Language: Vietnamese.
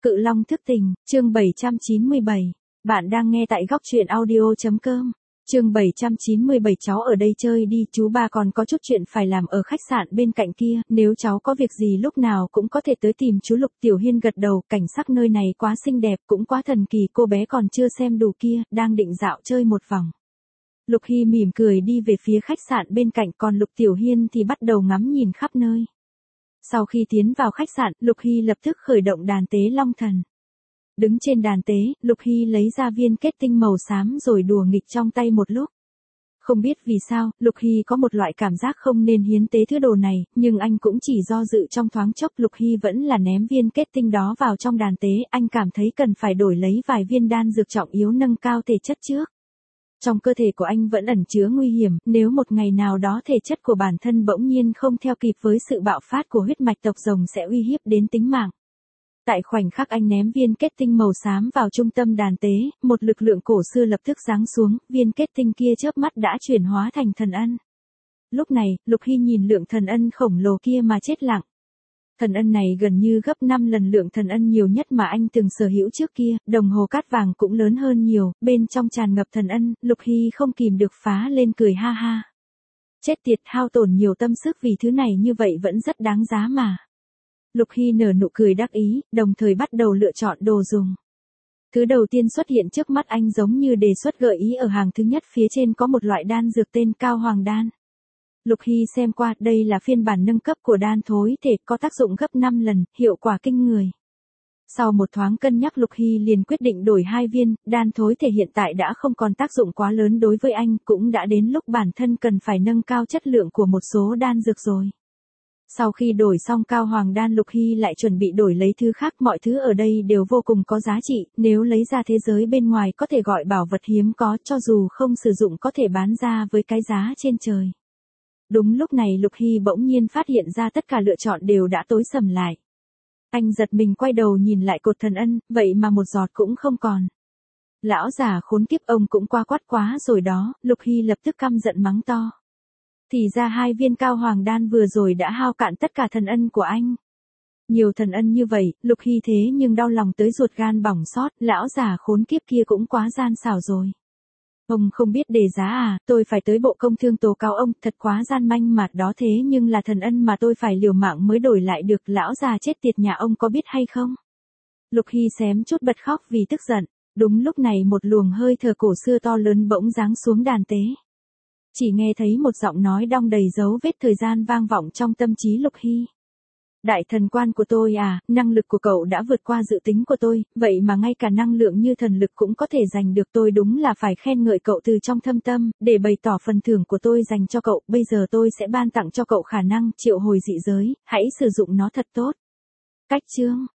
Cự Long thức tình, chương 797. Bạn đang nghe tại góc truyện audio.com. Chương 797. Cháu ở đây chơi đi, chú ba còn có chút chuyện phải làm ở khách sạn bên cạnh kia, nếu cháu có việc gì lúc nào cũng có thể tới tìm chú Lục. Tiểu Hiên gật đầu, cảnh sắc nơi này quá xinh đẹp, cũng quá thần kỳ, cô bé còn chưa xem đủ kia, đang định dạo chơi một vòng. Lục Hy mỉm cười đi về phía khách sạn bên cạnh, còn Lục Tiểu Hiên thì bắt đầu ngắm nhìn khắp nơi. Sau khi tiến vào khách sạn, Lục Hy lập tức khởi động đàn tế long thần. Đứng trên đàn tế, Lục Hy lấy ra viên kết tinh màu xám rồi đùa nghịch trong tay một lúc. Không biết vì sao, Lục Hy có một loại cảm giác không nên hiến tế thứ đồ này, nhưng anh cũng chỉ do dự trong thoáng chốc. Lục Hy vẫn là ném viên kết tinh đó vào trong đàn tế, anh cảm thấy cần phải đổi lấy vài viên đan dược trọng yếu nâng cao thể chất trước. Trong cơ thể của anh vẫn ẩn chứa nguy hiểm, nếu một ngày nào đó thể chất của bản thân bỗng nhiên không theo kịp với sự bạo phát của huyết mạch tộc rồng sẽ uy hiếp đến tính mạng. Tại khoảnh khắc anh ném viên kết tinh màu xám vào trung tâm đàn tế, một lực lượng cổ xưa lập tức giáng xuống, viên kết tinh kia chớp mắt đã chuyển hóa thành thần ân. Lúc này, Lục Hy nhìn lượng thần ân khổng lồ kia mà chết lặng. Thần ân này gần như gấp 5 lần lượng thần ân nhiều nhất mà anh từng sở hữu trước kia, đồng hồ cát vàng cũng lớn hơn nhiều, bên trong tràn ngập thần ân. Lục Hy không kìm được phá lên cười ha ha. Chết tiệt, hao tổn nhiều tâm sức vì thứ này như vậy vẫn rất đáng giá mà. Lục Hy nở nụ cười đắc ý, đồng thời bắt đầu lựa chọn đồ dùng. Thứ đầu tiên xuất hiện trước mắt anh giống như đề xuất gợi ý ở hàng thứ nhất, phía trên có một loại đan dược tên Cao Hoàng Đan. Lục Hy xem qua, đây là phiên bản nâng cấp của đan thối thể, có tác dụng gấp 5 lần, hiệu quả kinh người. Sau một thoáng cân nhắc, Lục Hy liền quyết định đổi 2 viên, đan thối thể hiện tại đã không còn tác dụng quá lớn đối với anh, cũng đã đến lúc bản thân cần phải nâng cao chất lượng của một số đan dược rồi. Sau khi đổi xong Cao Hoàng Đan, Lục Hy lại chuẩn bị đổi lấy thứ khác, mọi thứ ở đây đều vô cùng có giá trị, nếu lấy ra thế giới bên ngoài có thể gọi bảo vật hiếm có, cho dù không sử dụng có thể bán ra với cái giá trên trời. Đúng lúc này Lục Hy bỗng nhiên phát hiện ra tất cả lựa chọn đều đã tối sầm lại. Anh giật mình quay đầu nhìn lại cột thần ân, vậy mà một giọt cũng không còn. Lão già khốn kiếp, ông cũng qua quát quá rồi đó. Lục Hy lập tức căm giận mắng to. Thì ra 2 viên Cao Hoàng Đan vừa rồi đã hao cạn tất cả thần ân của anh. Nhiều thần ân như vậy, Lục Hy thế nhưng đau lòng tới ruột gan bỏng xót, lão già khốn kiếp kia cũng quá gian xảo rồi. Ông không biết đề giá à, tôi phải tới bộ công thương tố cáo ông, thật quá gian manh mà, đó thế nhưng là thần ân mà tôi phải liều mạng mới đổi lại được, lão già chết tiệt nhà ông có biết hay không? Lục Hy xém chút bật khóc vì tức giận. Đúng lúc này một luồng hơi thở cổ xưa to lớn bỗng giáng xuống đàn tế. Chỉ nghe thấy một giọng nói đong đầy dấu vết thời gian vang vọng trong tâm trí Lục Hy. Đại thần quan của tôi à, năng lực của cậu đã vượt qua dự tính của tôi, vậy mà ngay cả năng lượng như thần lực cũng có thể giành được, tôi đúng là phải khen ngợi cậu từ trong thâm tâm, để bày tỏ phần thưởng của tôi dành cho cậu, bây giờ tôi sẽ ban tặng cho cậu khả năng triệu hồi dị giới, hãy sử dụng nó thật tốt. Cách chương